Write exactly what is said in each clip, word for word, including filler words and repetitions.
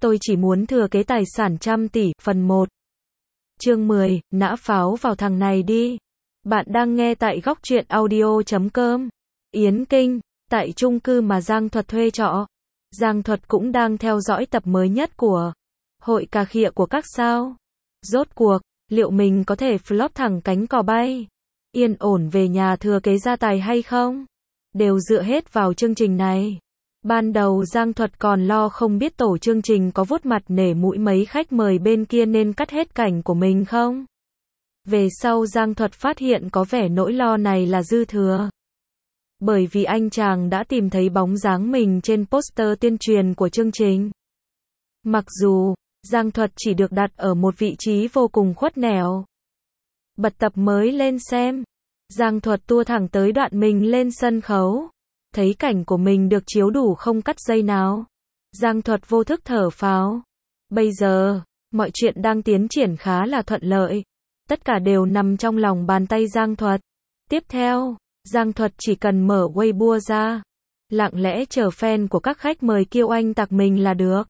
Tôi chỉ muốn thừa kế tài sản trăm tỷ, phần một. Chương mười, nã pháo vào thằng này đi. Bạn đang nghe tại góc truyện audio chấm com. Yến Kinh, tại chung cư mà Giang Thuật thuê trọ. Giang Thuật cũng đang theo dõi tập mới nhất của Hội Cà Khịa của các sao. Rốt cuộc, liệu mình có thể flop thẳng cánh cò bay, yên ổn về nhà thừa kế gia tài hay không? Đều dựa hết vào chương trình này. Ban đầu Giang Thuật còn lo không biết tổ chương trình có vuốt mặt nể mũi mấy khách mời bên kia nên cắt hết cảnh của mình không. Về sau Giang Thuật phát hiện có vẻ nỗi lo này là dư thừa. Bởi vì anh chàng đã tìm thấy bóng dáng mình trên poster tuyên truyền của chương trình. Mặc dù, Giang Thuật chỉ được đặt ở một vị trí vô cùng khuất nẻo. Bật tập mới lên xem. Giang Thuật tua thẳng tới đoạn mình lên sân khấu. Thấy cảnh của mình được chiếu đủ không cắt giây nào. Giang Thuật vô thức thở phào. Bây giờ, mọi chuyện đang tiến triển khá là thuận lợi. Tất cả đều nằm trong lòng bàn tay Giang Thuật. Tiếp theo, Giang Thuật chỉ cần mở Weibo ra, lặng lẽ chờ fan của các khách mời kêu anh tặc mình là được.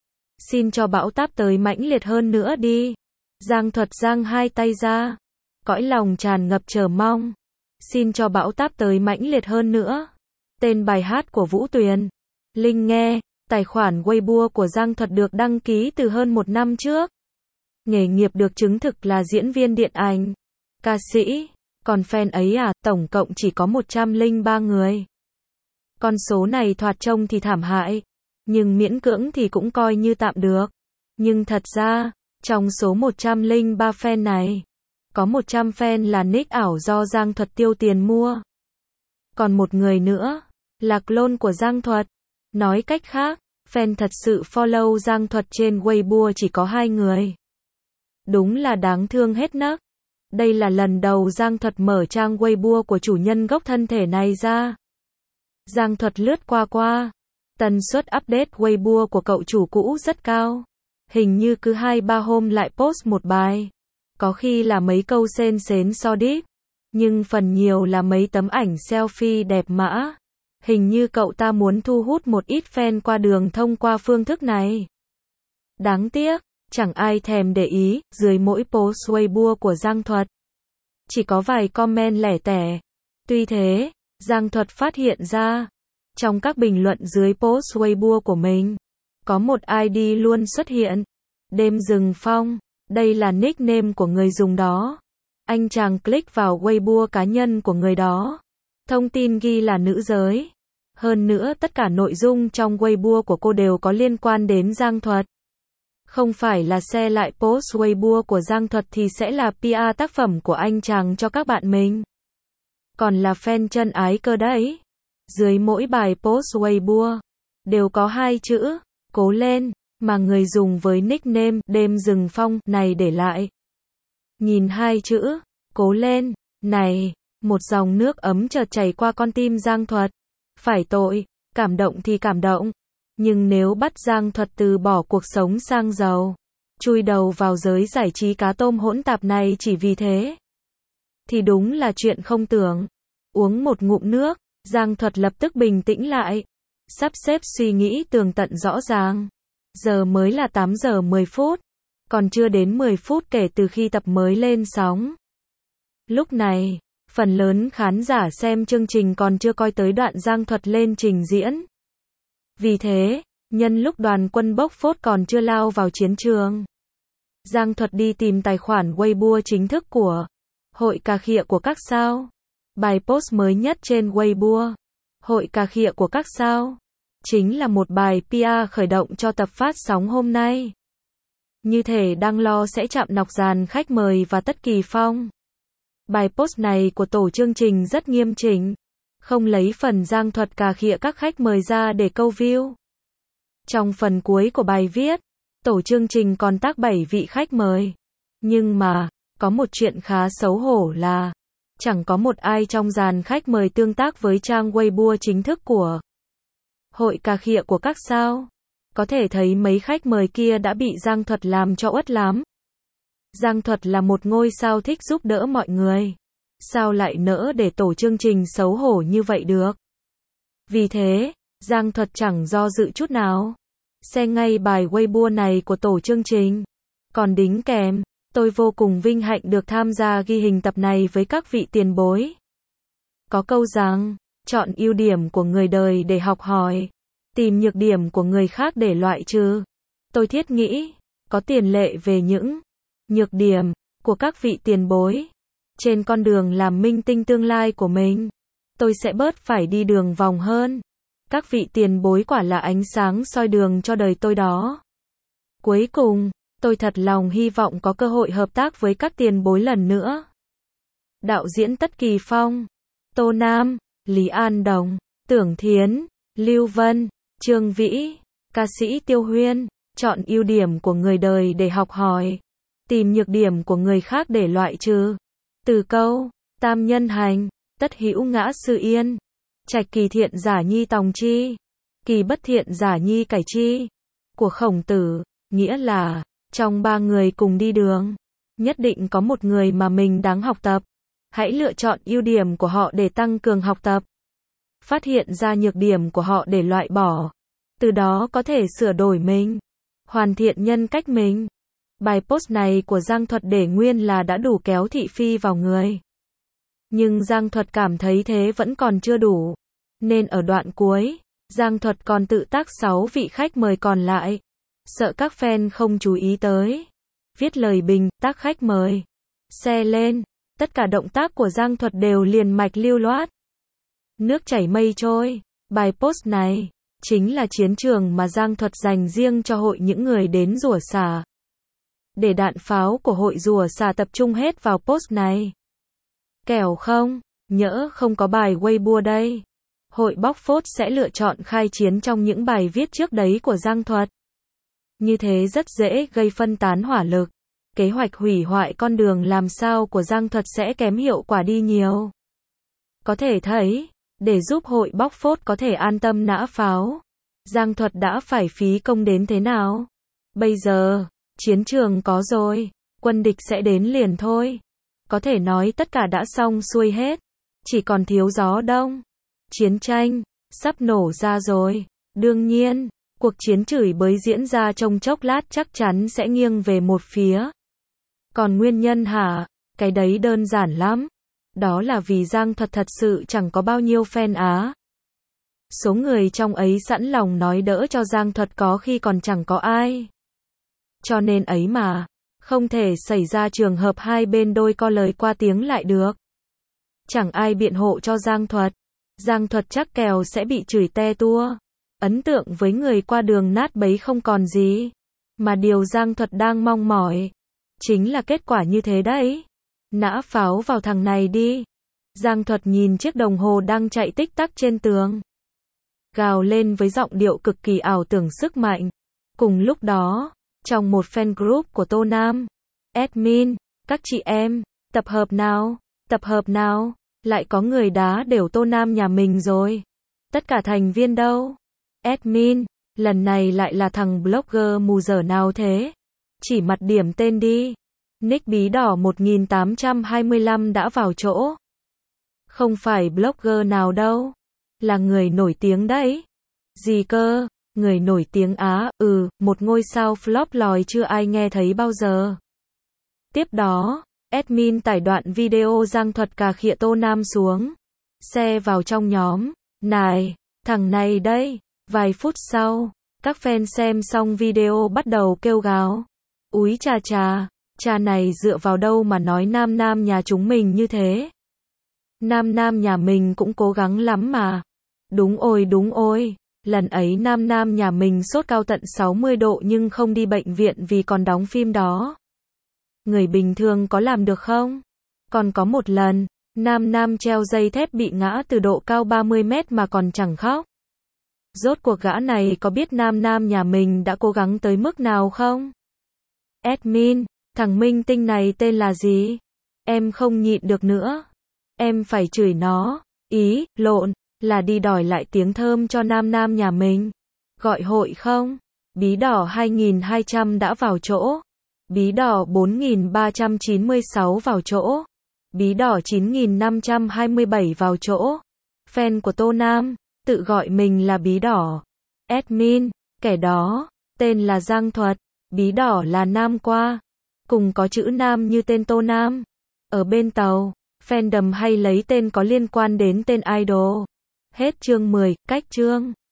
Xin cho bão táp tới mãnh liệt hơn nữa đi. Giang Thuật giang hai tay ra, cõi lòng tràn ngập chờ mong. Xin cho bão táp tới mãnh liệt hơn nữa. Tên bài hát của Vũ Tuyền. Linh nghe, tài khoản Weibo của Giang Thuật được đăng ký từ hơn một năm trước. Nghề nghiệp được chứng thực là diễn viên điện ảnh, ca sĩ, còn fan ấy à, tổng cộng chỉ có một trăm lẻ ba người. Con số này thoạt trông thì thảm hại, nhưng miễn cưỡng thì cũng coi như tạm được. Nhưng thật ra, trong số một trăm lẻ ba fan này, có một trăm fan là nick ảo do Giang Thuật tiêu tiền mua. Còn một người nữa, là clone của Giang Thuật. Nói cách khác, fan thật sự follow Giang Thuật trên Weibo chỉ có hai người. Đúng là đáng thương hết nấc. Đây là lần đầu Giang Thuật mở trang Weibo của chủ nhân gốc thân thể này ra. Giang Thuật lướt qua qua. Tần suất update Weibo của cậu chủ cũ rất cao. Hình như cứ hai ba hôm lại post một bài. Có khi là mấy câu sến sến so deep. Nhưng phần nhiều là mấy tấm ảnh selfie đẹp mã. Hình như cậu ta muốn thu hút một ít fan qua đường thông qua phương thức này. Đáng tiếc, chẳng ai thèm để ý, dưới mỗi post Weibo của Giang Thuật chỉ có vài comment lẻ tẻ. Tuy thế, Giang Thuật phát hiện ra, trong các bình luận dưới post Weibo của mình, có một i đê luôn xuất hiện. Đêm Rừng Phong, đây là nickname của người dùng đó. Anh chàng click vào Weibo cá nhân của người đó. Thông tin ghi là nữ giới. Hơn nữa tất cả nội dung trong Weibo của cô đều có liên quan đến Giang Thuật. Không phải là share lại post Weibo của Giang Thuật thì sẽ là pê e tác phẩm của anh chàng cho các bạn mình. Còn là fan chân ái cơ đấy. Dưới mỗi bài post Weibo, đều có hai chữ, cố lên, mà người dùng với nickname Đêm Rừng Phong này để lại. Nhìn hai chữ, cố lên, này, một dòng nước ấm chợt chảy qua con tim Giang Thuật. Phải tội, cảm động thì cảm động. Nhưng nếu bắt Giang Thuật từ bỏ cuộc sống sang giàu, chui đầu vào giới giải trí cá tôm hỗn tạp này chỉ vì thế, thì đúng là chuyện không tưởng. Uống một ngụm nước, Giang Thuật lập tức bình tĩnh lại. Sắp xếp suy nghĩ tường tận rõ ràng. Giờ mới là tám giờ mười phút. Còn chưa đến mười phút kể từ khi tập mới lên sóng. Lúc này, phần lớn khán giả xem chương trình còn chưa coi tới đoạn Giang Thuật lên trình diễn. Vì thế, nhân lúc đoàn quân bốc phốt còn chưa lao vào chiến trường, Giang Thuật đi tìm tài khoản Weibo chính thức của Hội Cà Khịa của các sao. Bài post mới nhất trên Weibo Hội Cà Khịa của các sao chính là một bài pê e khởi động cho tập phát sóng hôm nay. Như thể đang lo sẽ chạm nọc dàn khách mời và Tất Kỳ Phong. Bài post này của tổ chương trình rất nghiêm chỉnh, không lấy phần Giang Thuật cà khịa các khách mời ra để câu view. Trong phần cuối của bài viết, tổ chương trình còn tag bảy vị khách mời. Nhưng mà, có một chuyện khá xấu hổ là, chẳng có một ai trong dàn khách mời tương tác với trang Weibo chính thức của Hội Cà Khịa của các sao. Có thể thấy mấy khách mời kia đã bị Giang Thuật làm cho uất lắm. Giang Thuật là một ngôi sao thích giúp đỡ mọi người. Sao lại nỡ để tổ chương trình xấu hổ như vậy được? Vì thế, Giang Thuật chẳng do dự chút nào. Xe ngay bài Weibo này của tổ chương trình. Còn đính kèm, tôi vô cùng vinh hạnh được tham gia ghi hình tập này với các vị tiền bối. Có câu rằng, chọn ưu điểm của người đời để học hỏi, tìm nhược điểm của người khác để loại trừ. Tôi thiết nghĩ, có tiền lệ về những nhược điểm của các vị tiền bối. Trên con đường làm minh tinh tương lai của mình, tôi sẽ bớt phải đi đường vòng hơn. Các vị tiền bối quả là ánh sáng soi đường cho đời tôi đó. Cuối cùng, tôi thật lòng hy vọng có cơ hội hợp tác với các tiền bối lần nữa. Đạo diễn Tất Kỳ Phong, Tô Nam, Lý An Đồng, Tưởng Thiến, Lưu Vân, Trương Vĩ, ca sĩ Tiêu Huyên, chọn ưu điểm của người đời để học hỏi, tìm nhược điểm của người khác để loại trừ. Từ câu, tam nhân hành, tất hữu ngã sư yên, trạch kỳ thiện giả nhi tòng chi, kỳ bất thiện giả nhi cải chi, của Khổng Tử, nghĩa là, trong ba người cùng đi đường, nhất định có một người mà mình đáng học tập. Hãy lựa chọn ưu điểm của họ để tăng cường học tập. Phát hiện ra nhược điểm của họ để loại bỏ. Từ đó có thể sửa đổi mình, hoàn thiện nhân cách mình. Bài post này của Giang Thuật để nguyên là đã đủ kéo thị phi vào người. Nhưng Giang Thuật cảm thấy thế vẫn còn chưa đủ. Nên ở đoạn cuối, Giang Thuật còn tự tác sáu vị khách mời còn lại. Sợ các fan không chú ý tới. Viết lời bình, tác khách mời. Share lên. Tất cả động tác của Giang Thuật đều liền mạch lưu loát. Nước chảy mây trôi. Bài post này chính là chiến trường mà Giang Thuật dành riêng cho hội những người đến rủa xả. Để đạn pháo của hội rủa xả tập trung hết vào post này. Kẻo không, nhỡ không có bài Weibo đây. Hội bóc phốt sẽ lựa chọn khai chiến trong những bài viết trước đấy của Giang Thuật. Như thế rất dễ gây phân tán hỏa lực. Kế hoạch hủy hoại con đường làm sao của Giang Thuật sẽ kém hiệu quả đi nhiều. Có thể thấy, để giúp hội bóc phốt có thể an tâm nã pháo, Giang Thuật đã phải phí công đến thế nào. Bây giờ, chiến trường có rồi, quân địch sẽ đến liền thôi. Có thể nói tất cả đã xong xuôi hết, chỉ còn thiếu gió đông. Chiến tranh sắp nổ ra rồi. Đương nhiên, cuộc chiến chửi bới diễn ra trong chốc lát chắc chắn sẽ nghiêng về một phía. Còn nguyên nhân hả? Cái đấy đơn giản lắm. Đó là vì Giang Thuật thật sự chẳng có bao nhiêu fan á. Số người trong ấy sẵn lòng nói đỡ cho Giang Thuật có khi còn chẳng có ai. Cho nên ấy mà, không thể xảy ra trường hợp hai bên đôi co lời qua tiếng lại được. Chẳng ai biện hộ cho Giang Thuật. Giang Thuật chắc kèo sẽ bị chửi te tua. Ấn tượng với người qua đường nát bấy không còn gì. Mà điều Giang Thuật đang mong mỏi chính là kết quả như thế đấy. Nã pháo vào thằng này đi. Giang Thuật nhìn chiếc đồng hồ đang chạy tích tắc trên tường. Gào lên với giọng điệu cực kỳ ảo tưởng sức mạnh. Cùng lúc đó, trong một fan group của Tô Nam, admin, các chị em, tập hợp nào, tập hợp nào, lại có người đá đều Tô Nam nhà mình rồi. Tất cả thành viên đâu? Admin, lần này lại là thằng blogger mù dở nào thế? Chỉ mặt điểm tên đi. Nick bí đỏ một nghìn tám trăm hai mươi lăm đã vào chỗ. Không phải blogger nào đâu. Là người nổi tiếng đấy. Gì cơ? Người nổi tiếng á, ừ, một ngôi sao flop lòi chưa ai nghe thấy bao giờ. Tiếp đó, admin tải đoạn video Giang Thuật cà khịa Tô Nam xuống. Share vào trong nhóm. Này, thằng này đây. Vài phút sau, các fan xem xong video bắt đầu kêu gào. Úi chà chà, cha này dựa vào đâu mà nói nam nam nhà chúng mình như thế. Nam nam nhà mình cũng cố gắng lắm mà. Đúng ôi đúng ôi, lần ấy nam nam nhà mình sốt cao tận sáu mươi độ nhưng không đi bệnh viện vì còn đóng phim đó. Người bình thường có làm được không? Còn có một lần, nam nam treo dây thép bị ngã từ độ cao ba mươi mét mà còn chẳng khóc. Rốt cuộc gã này có biết nam nam nhà mình đã cố gắng tới mức nào không? Admin, thằng minh tinh này tên là gì? Em không nhịn được nữa. Em phải chửi nó. Ý, lộn, là đi đòi lại tiếng thơm cho nam nam nhà mình. Gọi hội không? Bí đỏ hai nghìn hai trăm đã vào chỗ. Bí đỏ bốn nghìn ba trăm chín mươi sáu vào chỗ. Bí đỏ chín nghìn năm trăm hai mươi bảy vào chỗ. Fan của Tô Nam tự gọi mình là bí đỏ. Admin, kẻ đó Tên là Giang Thuật. Bí đỏ là Nam Qua. Cùng có chữ Nam như tên Tô Nam. Ở bên tàu, fandom hay lấy tên có liên quan đến tên idol. Hết chương mười, cách chương.